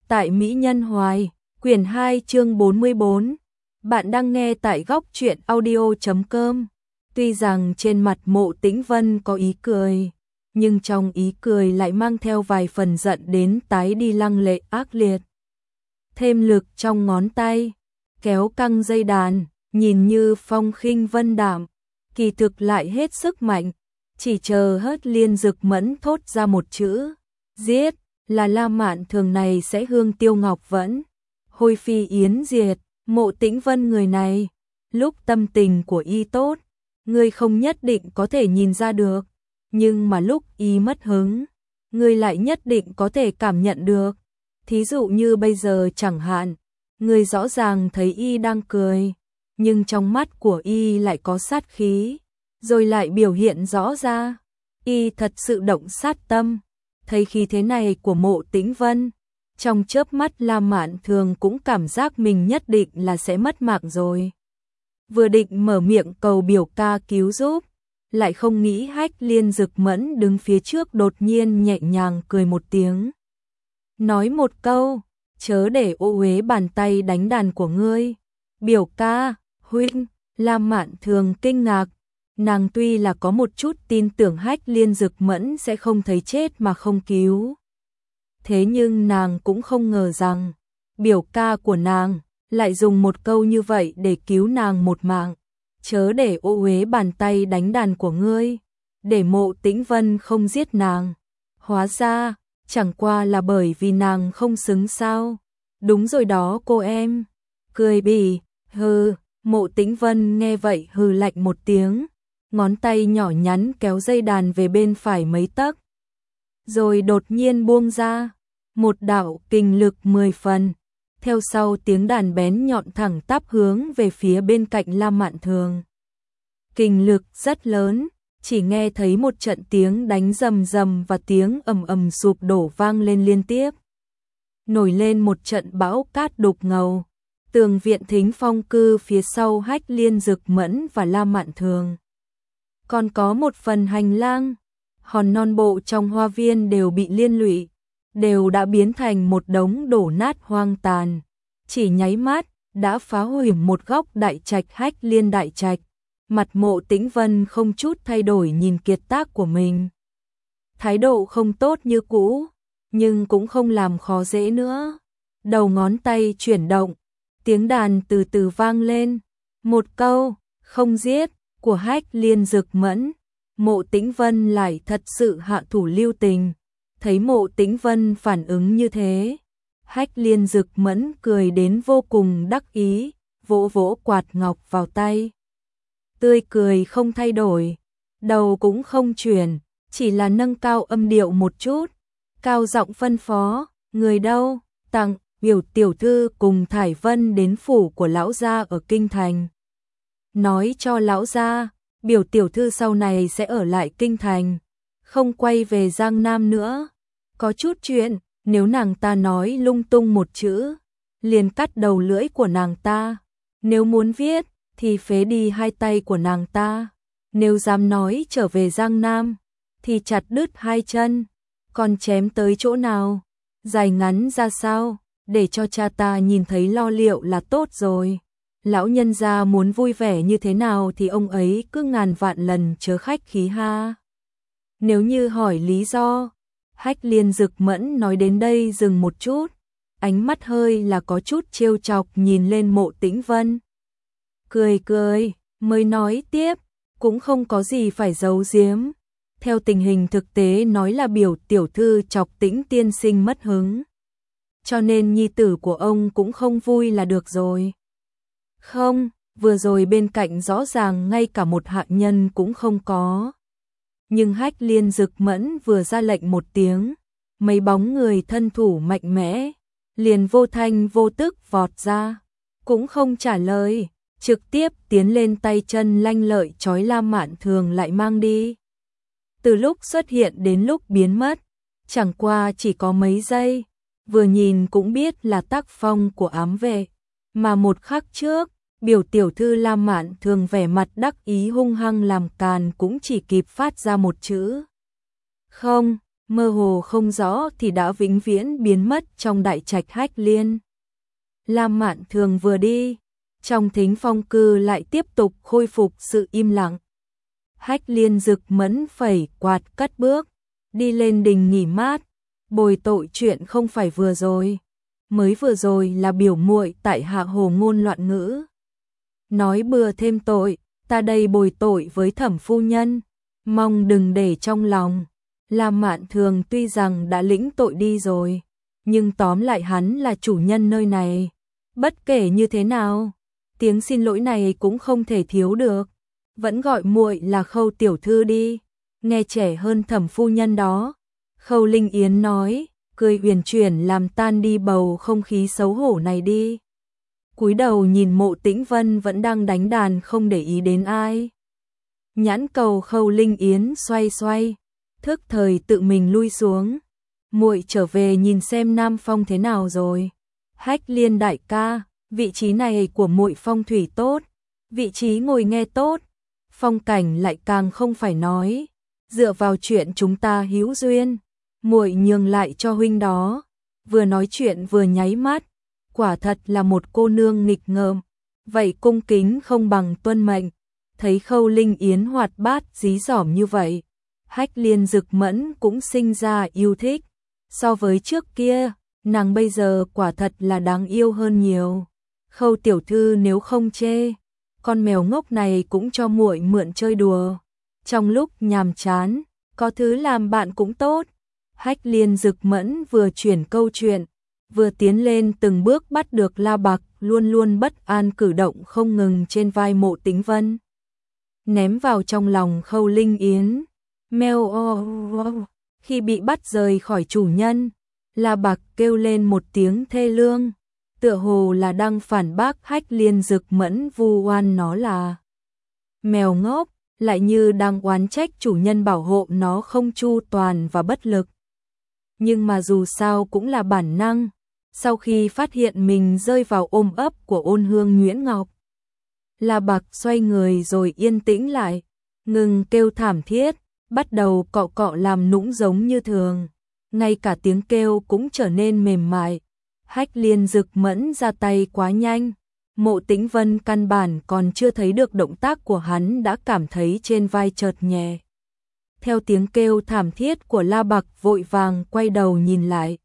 tại Mỹ Nhân Hoài, quyển 2 chương 44. Bạn đang nghe tại góc truyện audio.com. Tuy rằng trên mặt Mộ Tĩnh Vân có ý cười, nhưng trong ý cười lại mang theo vài phần giận đến tái đi lăng lệ ác liệt. Thêm lực trong ngón tay, kéo căng dây đàn, nhìn như phong khinh vân đạm, kỳ thực lại hết sức mạnh, chỉ chờ Hất Liên Dực Mẫn thốt ra một chữ, giết, là La Mạn Thường này sẽ hương tiêu ngọc vẫn, hôi phi yến diệt. Mộ Tĩnh Vân người này, lúc tâm tình của y tốt, ngươi không nhất định có thể nhìn ra được, nhưng mà lúc y mất hứng, ngươi lại nhất định có thể cảm nhận được. Thí dụ như bây giờ chẳng hạn, ngươi rõ ràng thấy y đang cười, nhưng trong mắt của y lại có sát khí, rồi lại biểu hiện rõ ra, y thật sự động sát tâm. Thấy khí thế này của Mộ Tĩnh Vân, trong chớp mắt La Mạn Thường cũng cảm giác mình nhất định là sẽ mất mạng rồi. Vừa định mở miệng cầu biểu ca cứu giúp, lại không nghĩ Hách Liên Dực Mẫn đứng phía trước đột nhiên nhẹ nhàng cười một tiếng. Nói một câu, chớ để ô uế bàn tay đánh đàn của ngươi. Biểu ca, huynh, La Mạn Thường kinh ngạc. Nàng tuy là có một chút tin tưởng Hách Liên Dực Mẫn sẽ không thấy chết mà không cứu. Thế nhưng nàng cũng không ngờ rằng, biểu ca của nàng lại dùng một câu như vậy để cứu nàng một mạng. Chớ để ô uế bàn tay đánh đàn của ngươi, để Mộ Tĩnh Vân không giết nàng. Hóa ra, chẳng qua là bởi vì nàng không xứng sao. Đúng rồi đó cô em. Cười bỉ, hừ, Mộ Tĩnh Vân nghe vậy hừ lạnh một tiếng, ngón tay nhỏ nhắn kéo dây đàn về bên phải mấy tấc. Rồi đột nhiên buông ra, một đạo kình lực 10 phần, theo sau tiếng đàn bén nhọn thẳng tắp hướng về phía bên cạnh La Mạn Thường. Kình lực rất lớn, chỉ nghe thấy một trận tiếng đánh rầm rầm và tiếng ầm ầm sụp đổ vang lên liên tiếp. Nổi lên một trận bão cát đục ngầu, tường viện Thính Phong cư phía sau Hách Liên Dực Mẫn và La Mạn Thường. Còn có một phần hành lang, hòn non bộ trong hoa viên đều bị liên lụy, đều đã biến thành một đống đổ nát hoang tàn. Chỉ nháy mắt, đã phá hủy một góc đại trạch Hách Liên đại trạch. Mặt Mộ Tĩnh Vân không chút thay đổi nhìn kiệt tác của mình. Thái độ không tốt như cũ, nhưng cũng không làm khó dễ nữa. Đầu ngón tay chuyển động, tiếng đàn từ từ vang lên. Một câu, không giết, của Hách Liên Dực Mẫn. Mộ Tĩnh Vân lại thật sự hạ thủ lưu tình. Thấy Mộ Tĩnh Vân phản ứng như thế, Hách Liên Dực Mẫn cười đến vô cùng đắc ý, vỗ vỗ quạt ngọc vào tay. Tươi cười không thay đổi, đầu cũng không chuyển, chỉ là nâng cao âm điệu một chút, cao giọng phân phó, người đâu, tặng, biểu tiểu thư cùng Thải Vân đến phủ của lão gia ở Kinh Thành. Nói cho lão gia, biểu tiểu thư sau này sẽ ở lại Kinh Thành, không quay về Giang Nam nữa. Có chút chuyện, nếu nàng ta nói lung tung một chữ, liền cắt đầu lưỡi của nàng ta. Nếu muốn viết, thì phế đi hai tay của nàng ta. Nếu dám nói trở về Giang Nam, thì chặt đứt hai chân. Còn chém tới chỗ nào, dài ngắn ra sao, để cho cha ta nhìn thấy lo liệu là tốt rồi. Lão nhân gia muốn vui vẻ như thế nào thì ông ấy cứ ngàn vạn lần chớ khách khí ha. Nếu như hỏi lý do, Hách Liên Dực Mẫn nói đến đây dừng một chút, ánh mắt hơi là có chút trêu chọc nhìn lên Mộ Tĩnh Vân. Cười cười, mới nói tiếp, cũng không có gì phải giấu giếm. Theo tình hình thực tế nói là biểu tiểu thư chọc Tĩnh tiên sinh mất hứng, cho nên nhi tử của ông cũng không vui là được rồi. Không, vừa rồi bên cạnh rõ ràng ngay cả một hạ nhân cũng không có. Nhưng Hách Liên Dực Mẫn vừa ra lệnh một tiếng, mấy bóng người thân thủ mạnh mẽ, liền vô thanh vô tức vọt ra, cũng không trả lời, trực tiếp tiến lên tay chân lanh lợi trói La Mạn Thường lại mang đi. Từ lúc xuất hiện đến lúc biến mất, chẳng qua chỉ có mấy giây, vừa nhìn cũng biết là tác phong của ám vệ, mà một khắc trước, biểu tiểu thư La Mạn Thường vẻ mặt đắc ý hung hăng làm càn cũng chỉ kịp phát ra một chữ. Không, mơ hồ không rõ thì đã vĩnh viễn biến mất trong đại trạch Hách Liên. Lam Mạn Thường vừa đi, trong Thính Phong cư lại tiếp tục khôi phục sự im lặng. Hách Liên Dực Mẫn phẩy quạt cất bước, đi lên đình nghỉ mát, bồi tội chuyện không phải vừa rồi. Mới vừa rồi là biểu muội tại hạ hồ ngôn loạn ngữ. Nói bừa thêm tội, ta đây bồi tội với Thẩm phu nhân, mong đừng để trong lòng. Lam Mạn Thường tuy rằng đã lĩnh tội đi rồi, nhưng tóm lại hắn là chủ nhân nơi này. Bất kể như thế nào, tiếng xin lỗi này cũng không thể thiếu được. Vẫn gọi muội là Khâu tiểu thư đi, nghe trẻ hơn Thẩm phu nhân đó. Khâu Linh Yến nói, cười uyển chuyển làm tan đi bầu không khí xấu hổ này đi. Cúi đầu nhìn Mộ Tĩnh Vân vẫn đang đánh đàn không để ý đến ai. Nhãn cầu Khâu Linh Yến xoay xoay, thức thời tự mình lui xuống. Muội trở về nhìn xem Nam Phong thế nào rồi. Hách Liên đại ca, vị trí này của muội phong thủy tốt, vị trí ngồi nghe tốt, phong cảnh lại càng không phải nói. Dựa vào chuyện chúng ta hữu duyên, muội nhường lại cho huynh đó. Vừa nói chuyện vừa nháy mắt, quả thật là một cô nương nghịch ngợm. Vậy cung kính không bằng tuân mệnh. Thấy Khâu Linh Yến hoạt bát dí dỏm như vậy, Hách Liên Dực Mẫn cũng sinh ra yêu thích. So với trước kia, nàng bây giờ quả thật là đáng yêu hơn nhiều. Khâu tiểu thư nếu không chê, con mèo ngốc này cũng cho muội mượn chơi đùa. Trong lúc nhàm chán, có thứ làm bạn cũng tốt. Hách Liên Dực Mẫn vừa chuyển câu chuyện, vừa tiến lên từng bước bắt được La Bạc luôn luôn bất an cử động không ngừng trên vai Mộ Tĩnh Vân. Ném vào trong lòng Khâu Linh Yến. Mèo khi bị bắt rời khỏi chủ nhân, La Bạc kêu lên một tiếng thê lương, tựa hồ là đang phản bác Hách Liên Dực Mẫn vu oan nó là mèo ngốc, lại như đang oán trách chủ nhân bảo hộ nó không chu toàn và bất lực. Nhưng mà dù sao cũng là bản năng, sau khi phát hiện mình rơi vào ôm ấp của Ôn Hương Nguyễn Ngọc, La Bạc xoay người rồi yên tĩnh lại, ngừng kêu thảm thiết, bắt đầu cọ cọ làm nũng giống như thường. Ngay cả tiếng kêu cũng trở nên mềm mại. Hách Liên Dực Mẫn ra tay quá nhanh, Mộ Tĩnh Vân căn bản còn chưa thấy được động tác của hắn đã cảm thấy trên vai chợt nhẹ. Theo tiếng kêu thảm thiết của La Bạc vội vàng quay đầu nhìn lại.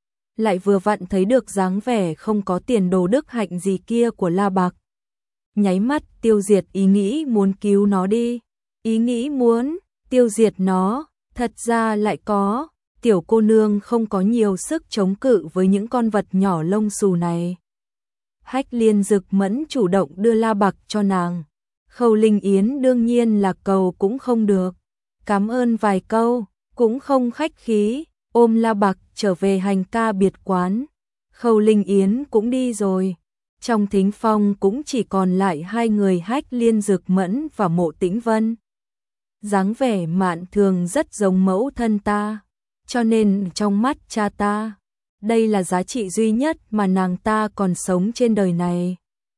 Lại vừa vặn thấy được dáng vẻ không có tiền đồ đức hạnh gì kia của La Bạc. Nháy mắt tiêu diệt ý nghĩ muốn cứu nó đi. Ý nghĩ muốn tiêu diệt nó, thật ra lại có. Tiểu cô nương không có nhiều sức chống cự với những con vật nhỏ lông xù này. Hách Liên Dực Mẫn chủ động đưa La Bạc cho nàng. Khâu Linh Yến đương nhiên là cầu cũng không được. Cảm ơn vài câu, cũng không khách khí, ôm La Bạc trở về hành ca biệt quán. Khâu Linh Yến cũng đi rồi. Trong thính phong cũng chỉ còn lại hai người Hách Liên Dực Mẫn và Mộ Tĩnh Vân. Dáng vẻ Mạn Thường rất giống mẫu thân ta, cho nên trong mắt cha ta, đây là giá trị duy nhất mà nàng ta còn sống trên đời này.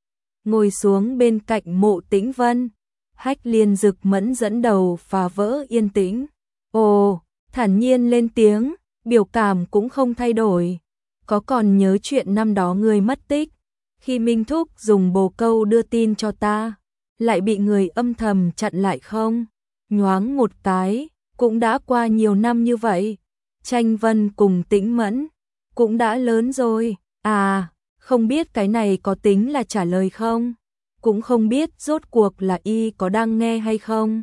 Ngồi xuống bên cạnh Mộ Tĩnh Vân, Hách Liên Dực Mẫn dẫn đầu phá vỡ yên tĩnh. Ồ, thản nhiên lên tiếng, biểu cảm cũng không thay đổi. Có còn nhớ chuyện năm đó ngươi mất tích, khi Minh Thúc dùng bồ câu đưa tin cho ta, lại bị người âm thầm chặn lại không? Nhoáng một cái, cũng đã qua nhiều năm như vậy. Tranh Vân cùng Tĩnh Mẫn cũng đã lớn rồi. À, không biết cái này có tính là trả lời không? Cũng không biết rốt cuộc là y có đang nghe hay không?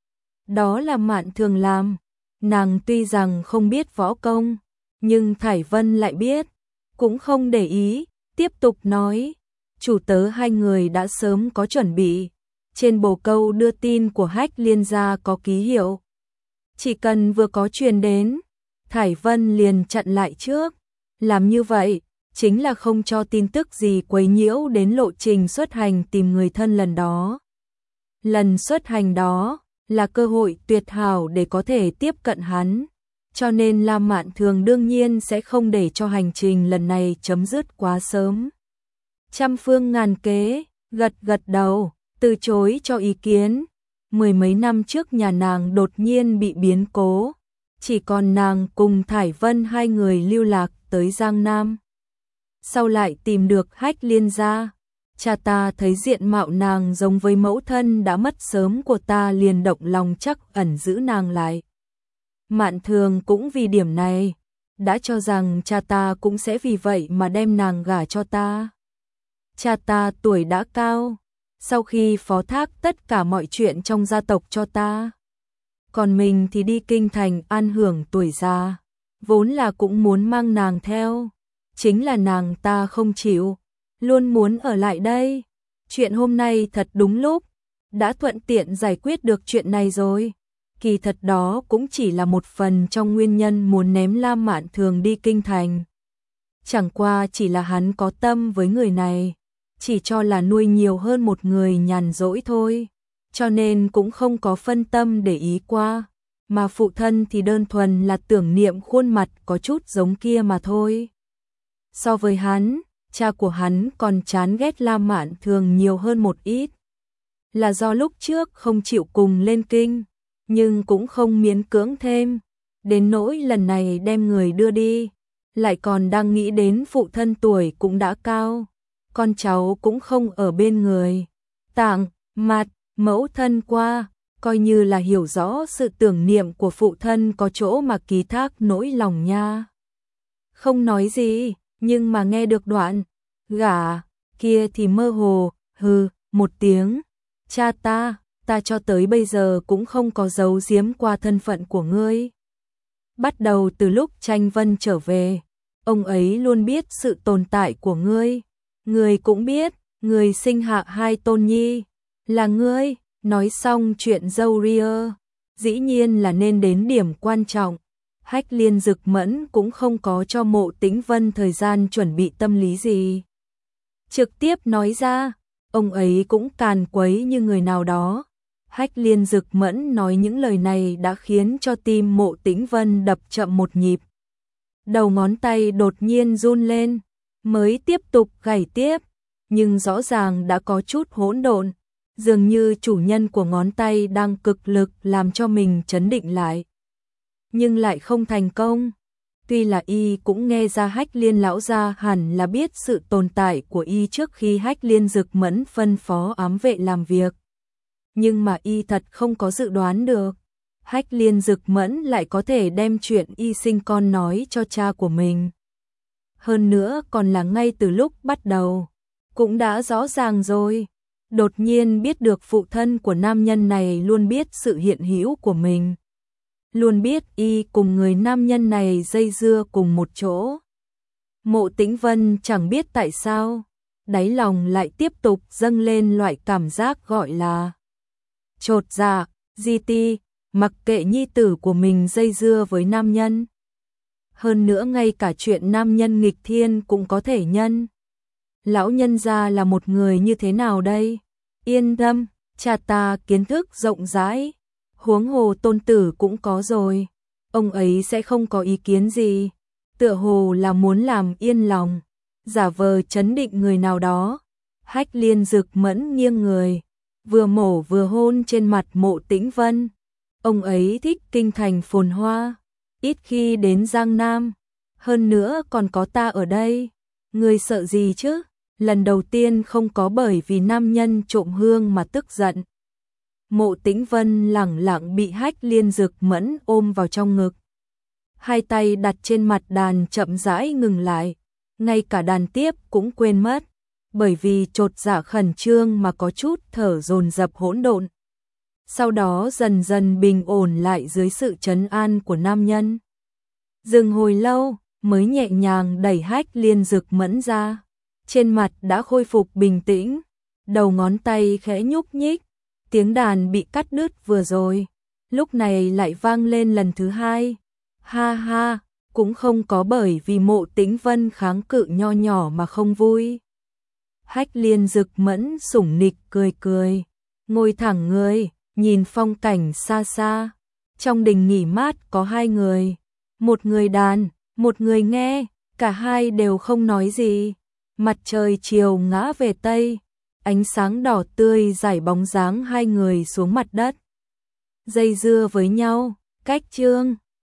Đó là Mạn Thường làm. Nàng tuy rằng không biết võ công, nhưng Thải Vân lại biết, cũng không để ý, tiếp tục nói. Chủ tớ hai người đã sớm có chuẩn bị. Trên bồ câu đưa tin của Hách Liên gia có ký hiệu. Chỉ cần vừa có truyền đến, Thải Vân liền chặn lại trước. Làm như vậy, chính là không cho tin tức gì quấy nhiễu đến lộ trình xuất hành tìm người thân lần đó. Lần xuất hành đó là cơ hội tuyệt hảo để có thể tiếp cận hắn, cho nên Lam Mạn Thường đương nhiên sẽ không để cho hành trình lần này chấm dứt quá sớm. Trăm phương ngàn kế, gật gật đầu, từ chối cho ý kiến. Mười mấy năm trước nhà nàng đột nhiên bị biến cố, chỉ còn nàng cùng Thải Vân hai người lưu lạc tới Giang Nam. Sau lại tìm được Hách Liên gia, cha ta thấy diện mạo nàng giống với mẫu thân đã mất sớm của ta liền động lòng chắc ẩn giữ nàng lại. Mạn Thường cũng vì điểm này, đã cho rằng cha ta cũng sẽ vì vậy mà đem nàng gả cho ta. Cha ta tuổi đã cao, sau khi phó thác tất cả mọi chuyện trong gia tộc cho ta. Còn mình thì đi kinh thành an hưởng tuổi già, vốn là cũng muốn mang nàng theo. Chính là nàng ta không chịu, luôn muốn ở lại đây. Chuyện hôm nay thật đúng lúc, đã thuận tiện giải quyết được chuyện này rồi. Kỳ thật đó cũng chỉ là một phần trong nguyên nhân muốn ném Lam Mạn Thường đi kinh thành. Chẳng qua chỉ là hắn có tâm với người này, chỉ cho là nuôi nhiều hơn một người nhàn rỗi thôi, cho nên cũng không có phân tâm để ý qua, mà phụ thân thì đơn thuần là tưởng niệm khuôn mặt có chút giống kia mà thôi. So với hắn, cha của hắn còn chán ghét Lam Mạn Thường nhiều hơn một ít. Là do lúc trước không chịu cùng lên kinh, nhưng cũng không miễn cưỡng thêm, đến nỗi lần này đem người đưa đi, lại còn đang nghĩ đến phụ thân tuổi cũng đã cao, con cháu cũng không ở bên người. Tạng, mặt, mẫu thân qua, coi như là hiểu rõ sự tưởng niệm của phụ thân có chỗ mà ký thác nỗi lòng nha. Không nói gì, nhưng mà nghe được đoạn gả kia thì mơ hồ, hừ, một tiếng. Cha ta cho tới bây giờ cũng không có giấu giếm qua thân phận của ngươi. Bắt đầu từ lúc Tranh Vân trở về, ông ấy luôn biết sự tồn tại của ngươi. Ngươi cũng biết, ngươi sinh hạ hai tôn nhi, là ngươi. Nói xong chuyện dâu ria, dĩ nhiên là nên đến điểm quan trọng. Hách Liên Dực Mẫn cũng không có cho Mộ Tĩnh Vân thời gian chuẩn bị tâm lý gì. Trực tiếp nói ra, ông ấy cũng càn quấy như người nào đó. Hách Liên Dực Mẫn nói những lời này đã khiến cho tim Mộ Tĩnh Vân đập chậm một nhịp. Đầu ngón tay đột nhiên run lên, mới tiếp tục gảy tiếp, nhưng rõ ràng đã có chút hỗn độn, dường như chủ nhân của ngón tay đang cực lực làm cho mình trấn định lại. Nhưng lại không thành công. Tuy là y cũng nghe ra Hách Liên lão gia hẳn là biết sự tồn tại của y trước khi Hách Liên Dực Mẫn phân phó ám vệ làm việc. Nhưng mà y thật không có dự đoán được, Hách Liên Dực Mẫn lại có thể đem chuyện y sinh con nói cho cha của mình. Hơn nữa còn là ngay từ lúc bắt đầu, cũng đã rõ ràng rồi. Đột nhiên biết được phụ thân của nam nhân này luôn biết sự hiện hữu của mình. Luôn biết y cùng người nam nhân này dây dưa cùng một chỗ. Mộ Tĩnh Vân chẳng biết tại sao, đáy lòng lại tiếp tục dâng lên loại cảm giác gọi là chột dạ, di ti, mặc kệ nhi tử của mình dây dưa với nam nhân. Hơn nữa ngay cả chuyện nam nhân nghịch thiên cũng có thể nhân. Lão nhân gia là một người như thế nào đây? Yên tâm, cha ta kiến thức rộng rãi, huống hồ tôn tử cũng có rồi, ông ấy sẽ không có ý kiến gì. Tựa hồ là muốn làm yên lòng, giả vờ trấn định người nào đó. Hách Liên Dực Mẫn nghiêng người, vừa mổ vừa hôn trên mặt Mộ Tĩnh Vân. Ông ấy thích kinh thành phồn hoa, ít khi đến Giang Nam, hơn nữa còn có ta ở đây. Ngươi sợ gì chứ? Lần đầu tiên không có bởi vì nam nhân trộm hương mà tức giận. Mộ Tĩnh Vân lẳng lặng bị Hách Liên Dực Mẫn ôm vào trong ngực. Hai tay đặt trên mặt đàn chậm rãi ngừng lại, ngay cả đàn tiếp cũng quên mất, bởi vì chột dạ khẩn trương mà có chút thở dồn dập hỗn độn. Sau đó dần dần bình ổn lại dưới sự trấn an của nam nhân. Dừng hồi lâu, mới nhẹ nhàng đẩy Hách Liên Dực Mẫn ra. Trên mặt đã khôi phục bình tĩnh, đầu ngón tay khẽ nhúc nhích, tiếng đàn bị cắt đứt vừa rồi, lúc này lại vang lên lần thứ hai. Ha ha, cũng không có bởi vì Mộ Tĩnh Vân kháng cự nho nhỏ mà không vui. Hách Liên Dực Mẫn sủng nịch cười cười, ngồi thẳng người, nhìn phong cảnh xa xa. Trong đình nghỉ mát có hai người, một người đàn, một người nghe, cả hai đều không nói gì. Mặt trời chiều ngã về tây, ánh sáng đỏ tươi rải bóng dáng hai người xuống mặt đất. Dây dưa với nhau, cách chương